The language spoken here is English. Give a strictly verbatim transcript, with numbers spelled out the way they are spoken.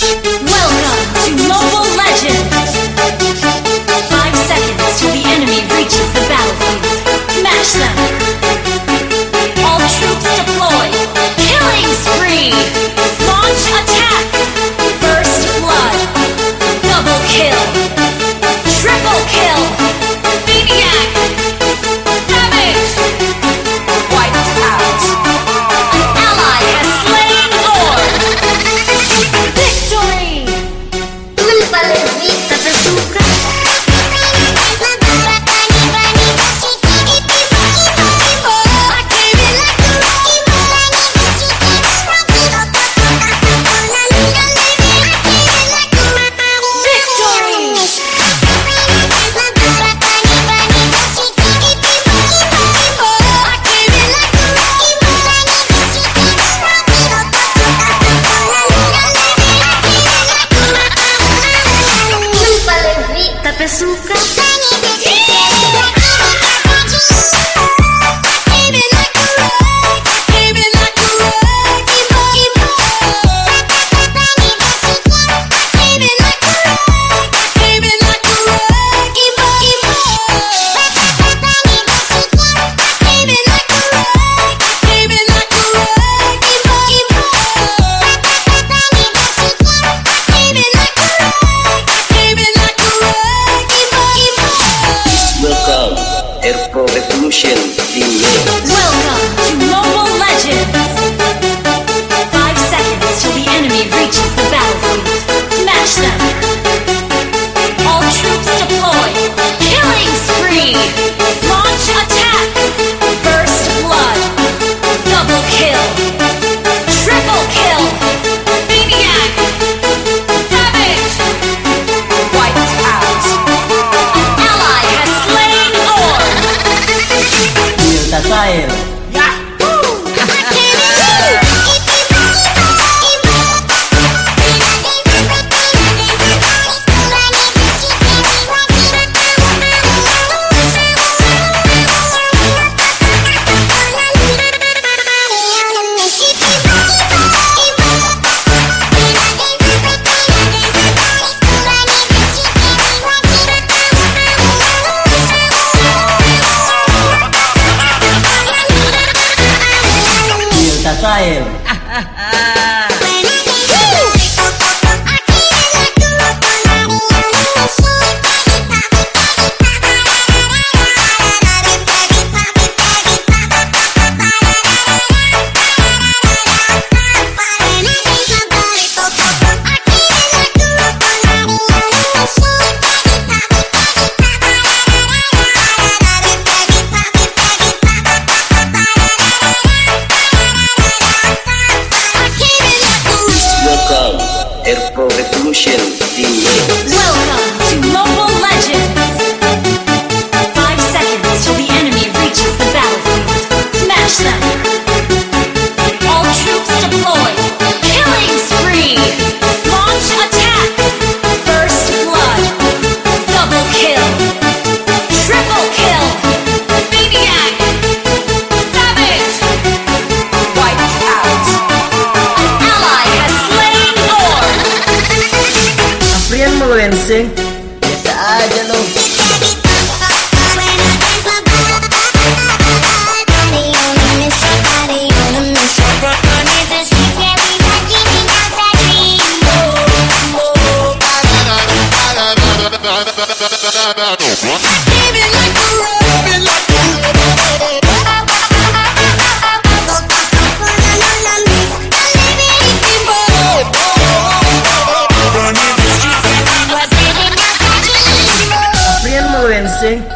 Welcome to Mobile Legends! Five seconds till the enemy reaches the battlefield. Smash them! All troops deploy! Killing spree! Launch attack! First blood! Double kill! Triple kill! Maniac! Savage! Wiped out! An ally has slain Orb! Victory! Suka Airpro Revolution Remix. Welcome to Mobile Legends! Five seconds till the enemy reaches the battlefield. Smash them! All troops deploy! Killing spree! Launch attack! First blood! Double kill! Triple kill! Maniac! Savage! Wiped out! An ally has slain Orb! Style. Style. Airpro Revolution Remix. Welcome to Mobile Legends! Five seconds till the enemy reaches the battlefield. Smash them! All troops deploy! Killing spree! Launch attack! First blood! Double kill! Triple kill! Maniac! Savage! Wiped out! An ally has slain Orb! Aprian Muluensing. Biasa aja lo. Aprian Muluensing.